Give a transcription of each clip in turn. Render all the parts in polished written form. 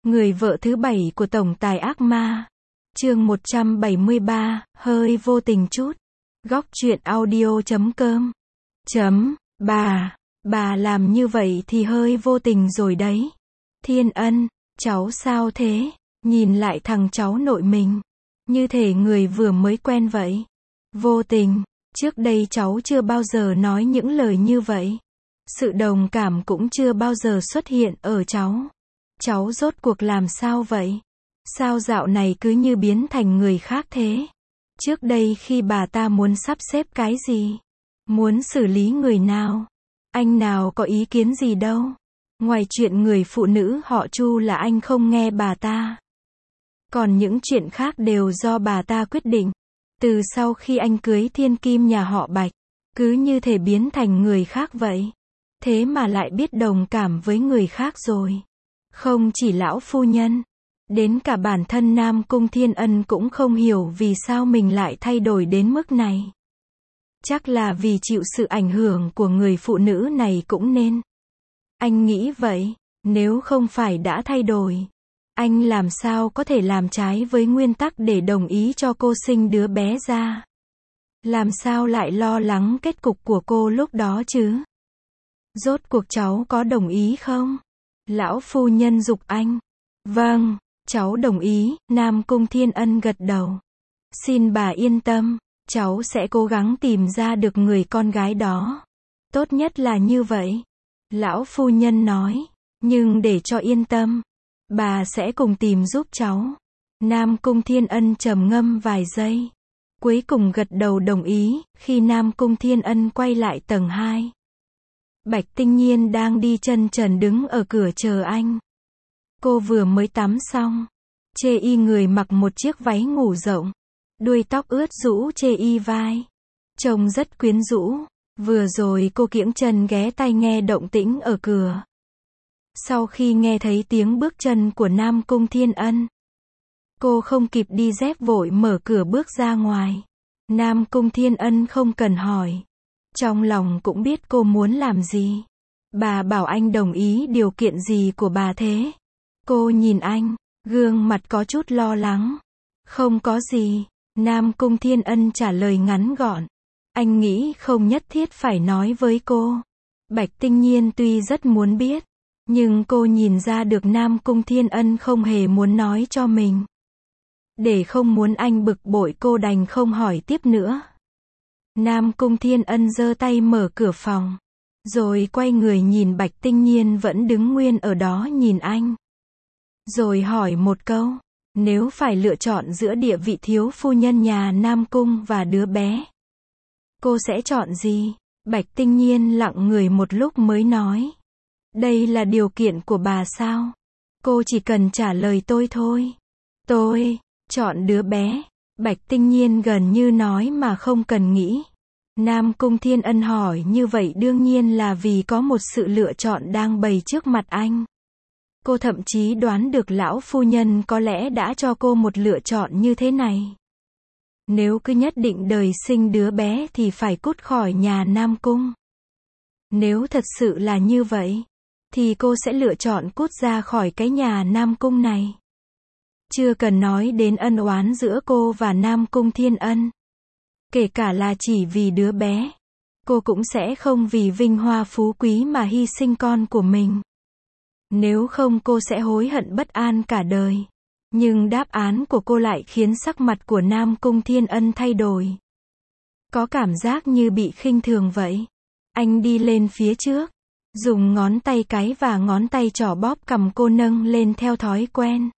Người vợ thứ 7 của tổng tài ác ma. Chương 173, hơi vô tình chút. Góc truyện audio.com. Bà làm như vậy thì hơi vô tình rồi đấy. Thiên Ân, cháu sao thế? Nhìn lại thằng cháu nội mình. Như thể người vừa mới quen vậy. Vô tình, trước đây cháu chưa bao giờ nói những lời như vậy. Sự đồng cảm cũng chưa bao giờ xuất hiện ở cháu. Cháu rốt cuộc làm sao vậy? Sao dạo này cứ như biến thành người khác thế? Trước đây khi bà ta muốn sắp xếp cái gì? Muốn xử lý người nào? Anh nào có ý kiến gì đâu. Ngoài chuyện người phụ nữ họ Chu là anh không nghe bà ta. Còn những chuyện khác đều do bà ta quyết định. Từ sau khi anh cưới thiên kim nhà họ Bạch, cứ như thể biến thành người khác vậy. Thế mà lại biết đồng cảm với người khác rồi. Không chỉ lão phu nhân, đến cả bản thân Nam Cung Thiên Ân cũng không hiểu vì sao mình lại thay đổi đến mức này. Chắc là vì chịu sự ảnh hưởng của người phụ nữ này cũng nên. Anh nghĩ vậy, nếu không phải đã thay đổi, anh làm sao có thể làm trái với nguyên tắc để đồng ý cho cô sinh đứa bé ra? Làm sao lại lo lắng kết cục của cô lúc đó chứ? Rốt cuộc cháu có đồng ý không? Lão phu nhân giục anh. Vâng, cháu đồng ý, Nam Cung Thiên Ân gật đầu. Xin bà yên tâm, cháu sẽ cố gắng tìm ra được người con gái đó. Tốt nhất là như vậy. Lão phu nhân nói, nhưng để cho yên tâm, bà sẽ cùng tìm giúp cháu. Nam Cung Thiên Ân trầm ngâm vài giây. Cuối cùng gật đầu đồng ý, khi Nam Cung Thiên Ân quay lại tầng 2. Bạch Tinh Nhiên đang đi chân trần đứng ở cửa chờ anh. Cô vừa mới tắm xong. Chê y người mặc một chiếc váy ngủ rộng. Đuôi tóc ướt rũ chê y vai. Trông rất quyến rũ. Vừa rồi cô kiễng chân ghé tai nghe động tĩnh ở cửa. Sau khi nghe thấy tiếng bước chân của Nam Cung Thiên Ân, cô không kịp đi dép vội mở cửa bước ra ngoài. Nam Cung Thiên Ân không cần hỏi. Trong lòng cũng biết cô muốn làm gì. Bà bảo anh đồng ý điều kiện gì của bà thế? Cô nhìn anh, gương mặt có chút lo lắng. Không có gì. Nam Cung Thiên Ân trả lời ngắn gọn. Anh nghĩ không nhất thiết phải nói với cô. Bạch Tinh Nhiên tuy rất muốn biết, nhưng cô nhìn ra được Nam Cung Thiên Ân không hề muốn nói cho mình. Để không muốn anh bực bội cô đành không hỏi tiếp nữa. Nam Cung Thiên Ân giơ tay mở cửa phòng, rồi quay người nhìn Bạch Tinh Nhiên vẫn đứng nguyên ở đó nhìn anh. Rồi hỏi một câu, nếu phải lựa chọn giữa địa vị thiếu phu nhân nhà Nam Cung và đứa bé, cô sẽ chọn gì? Bạch Tinh Nhiên lặng người một lúc mới nói. Đây là điều kiện của bà sao? Cô chỉ cần trả lời tôi thôi. Tôi chọn đứa bé. Bạch Tinh Nhiên gần như nói mà không cần nghĩ. Nam Cung Thiên Ân hỏi như vậy đương nhiên là vì có một sự lựa chọn đang bày trước mặt anh. Cô thậm chí đoán được lão phu nhân có lẽ đã cho cô một lựa chọn như thế này. Nếu cứ nhất định đời sinh đứa bé thì phải cút khỏi nhà Nam Cung. Nếu thật sự là như vậy, thì cô sẽ lựa chọn cút ra khỏi cái nhà Nam Cung này. Chưa cần nói đến ân oán giữa cô và Nam Cung Thiên Ân. Kể cả là chỉ vì đứa bé, cô cũng sẽ không vì vinh hoa phú quý mà hy sinh con của mình. Nếu không cô sẽ hối hận bất an cả đời. Nhưng đáp án của cô lại khiến sắc mặt của Nam Cung Thiên Ân thay đổi. Có cảm giác như bị khinh thường vậy. Anh đi lên phía trước, dùng ngón tay cái và ngón tay trỏ bóp cằm cô nâng lên theo thói quen.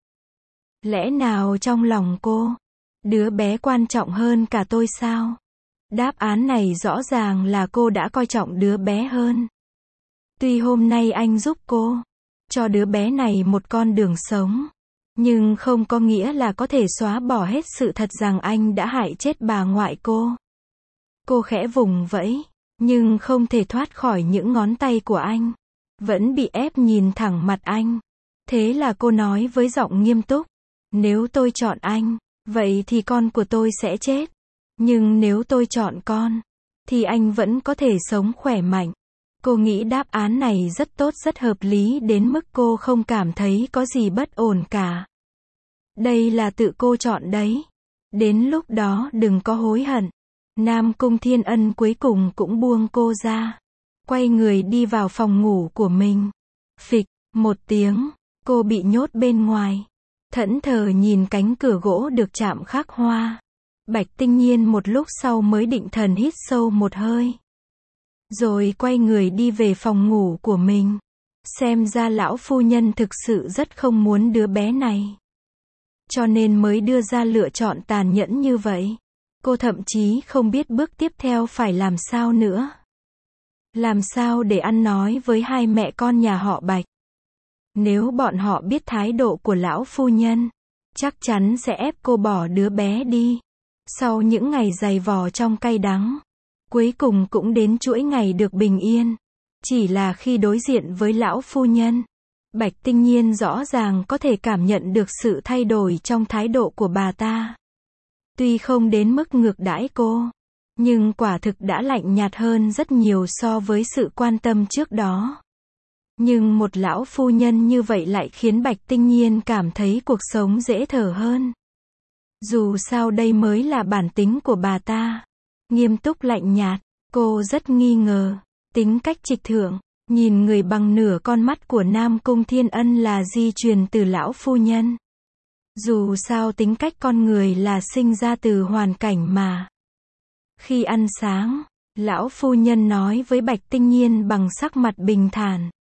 Lẽ nào trong lòng cô, đứa bé quan trọng hơn cả tôi sao? Đáp án này rõ ràng là cô đã coi trọng đứa bé hơn. Tuy hôm nay anh giúp cô, cho đứa bé này một con đường sống, nhưng không có nghĩa là có thể xóa bỏ hết sự thật rằng anh đã hại chết bà ngoại cô. Cô khẽ vùng vẫy, nhưng không thể thoát khỏi những ngón tay của anh. Vẫn bị ép nhìn thẳng mặt anh. Thế là cô nói với giọng nghiêm túc. Nếu tôi chọn anh, vậy thì con của tôi sẽ chết. Nhưng nếu tôi chọn con, thì anh vẫn có thể sống khỏe mạnh. Cô nghĩ đáp án này rất tốt, rất hợp lý đến mức cô không cảm thấy có gì bất ổn cả. Đây là tự cô chọn đấy. Đến lúc đó đừng có hối hận. Nam Cung Thiên Ân cuối cùng cũng buông cô ra. Quay người đi vào phòng ngủ của mình. Phịch, một tiếng, cô bị nhốt bên ngoài. Thẫn thờ nhìn cánh cửa gỗ được chạm khắc hoa. Bạch Tinh Nhiên một lúc sau mới định thần hít sâu một hơi. Rồi quay người đi về phòng ngủ của mình. Xem ra lão phu nhân thực sự rất không muốn đứa bé này. Cho nên mới đưa ra lựa chọn tàn nhẫn như vậy. Cô thậm chí không biết bước tiếp theo phải làm sao nữa. Làm sao để ăn nói với hai mẹ con nhà họ Bạch. Nếu bọn họ biết thái độ của lão phu nhân, chắc chắn sẽ ép cô bỏ đứa bé đi. Sau những ngày dày vò trong cay đắng, cuối cùng cũng đến chuỗi ngày được bình yên. Chỉ là khi đối diện với lão phu nhân, Bạch Tinh Nhiên rõ ràng có thể cảm nhận được sự thay đổi trong thái độ của bà ta. Tuy không đến mức ngược đãi cô, nhưng quả thực đã lạnh nhạt hơn rất nhiều so với sự quan tâm trước đó. Nhưng một lão phu nhân như vậy lại khiến Bạch Tinh Nhiên cảm thấy cuộc sống dễ thở hơn. Dù sao đây mới là bản tính của bà ta. Nghiêm túc lạnh nhạt, cô rất nghi ngờ. Tính cách trịch thượng, nhìn người bằng nửa con mắt của Nam Cung Thiên Ân là di truyền từ lão phu nhân. Dù sao tính cách con người là sinh ra từ hoàn cảnh mà. Khi ăn sáng, lão phu nhân nói với Bạch Tinh Nhiên bằng sắc mặt bình thản.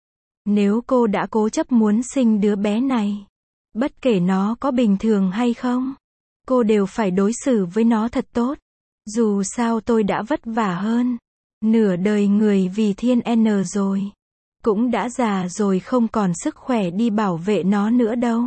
Nếu cô đã cố chấp muốn sinh đứa bé này, bất kể nó có bình thường hay không, cô đều phải đối xử với nó thật tốt. Dù sao tôi đã vất vả hơn nửa đời người vì Thiên N rồi. Cũng đã già rồi không còn sức khỏe đi bảo vệ nó nữa đâu.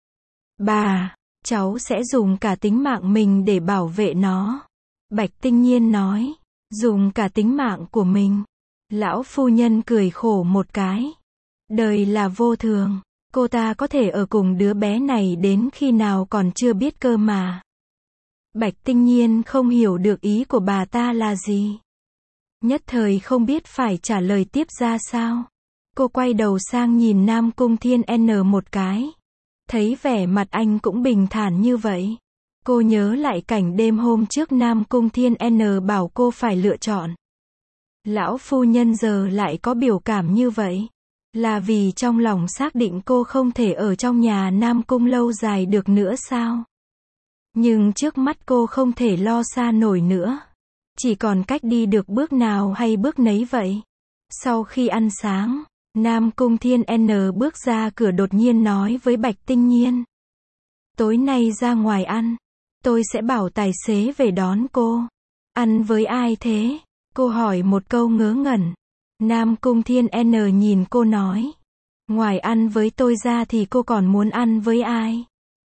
Bà, cháu sẽ dùng cả tính mạng mình để bảo vệ nó. Bạch Tinh Nhiên nói. Dùng cả tính mạng của mình. Lão phu nhân cười khổ một cái. Đời là vô thường. Cô ta có thể ở cùng đứa bé này đến khi nào còn chưa biết cơ mà. Bạch Tinh Nhiên không hiểu được ý của bà ta là gì. Nhất thời không biết phải trả lời tiếp ra sao. Cô quay đầu sang nhìn Nam Cung Thiên N một cái. Thấy vẻ mặt anh cũng bình thản như vậy. Cô nhớ lại cảnh đêm hôm trước Nam Cung Thiên N bảo cô phải lựa chọn. Lão phu nhân giờ lại có biểu cảm như vậy. Là vì trong lòng xác định cô không thể ở trong nhà Nam Cung lâu dài được nữa sao? Nhưng trước mắt cô không thể lo xa nổi nữa. Chỉ còn cách đi được bước nào hay bước nấy vậy. Sau khi ăn sáng, Nam Cung Thiên N bước ra cửa đột nhiên nói với Bạch Tinh Nhiên. Tối nay ra ngoài ăn, tôi sẽ bảo tài xế về đón cô. Ăn với ai thế? Cô hỏi một câu ngớ ngẩn. Nam Cung Thiên N nhìn cô nói. Ngoài ăn với tôi ra thì cô còn muốn ăn với ai?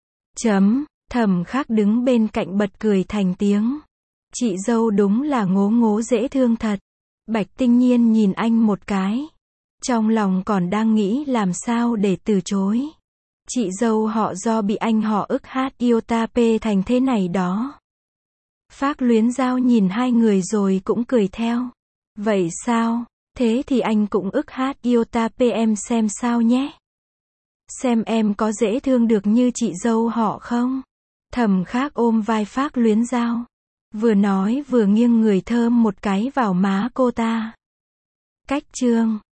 Thẩm Khắc đứng bên cạnh bật cười thành tiếng. Chị dâu đúng là ngố ngố dễ thương thật. Bạch Tinh Nhiên nhìn anh một cái. Trong lòng còn đang nghĩ làm sao để từ chối. Chị dâu họ do bị anh họ ức hát iota p thành thế này đó. Phác Luyến Giao nhìn hai người rồi cũng cười theo. Vậy sao? Thế thì anh cũng ức hát iota p em xem sao nhé. Xem em có dễ thương được như chị dâu họ không? Thẩm Khắc ôm vai Phác Luyến Giao. Vừa nói vừa nghiêng người thơm một cái vào má cô ta. Cách chương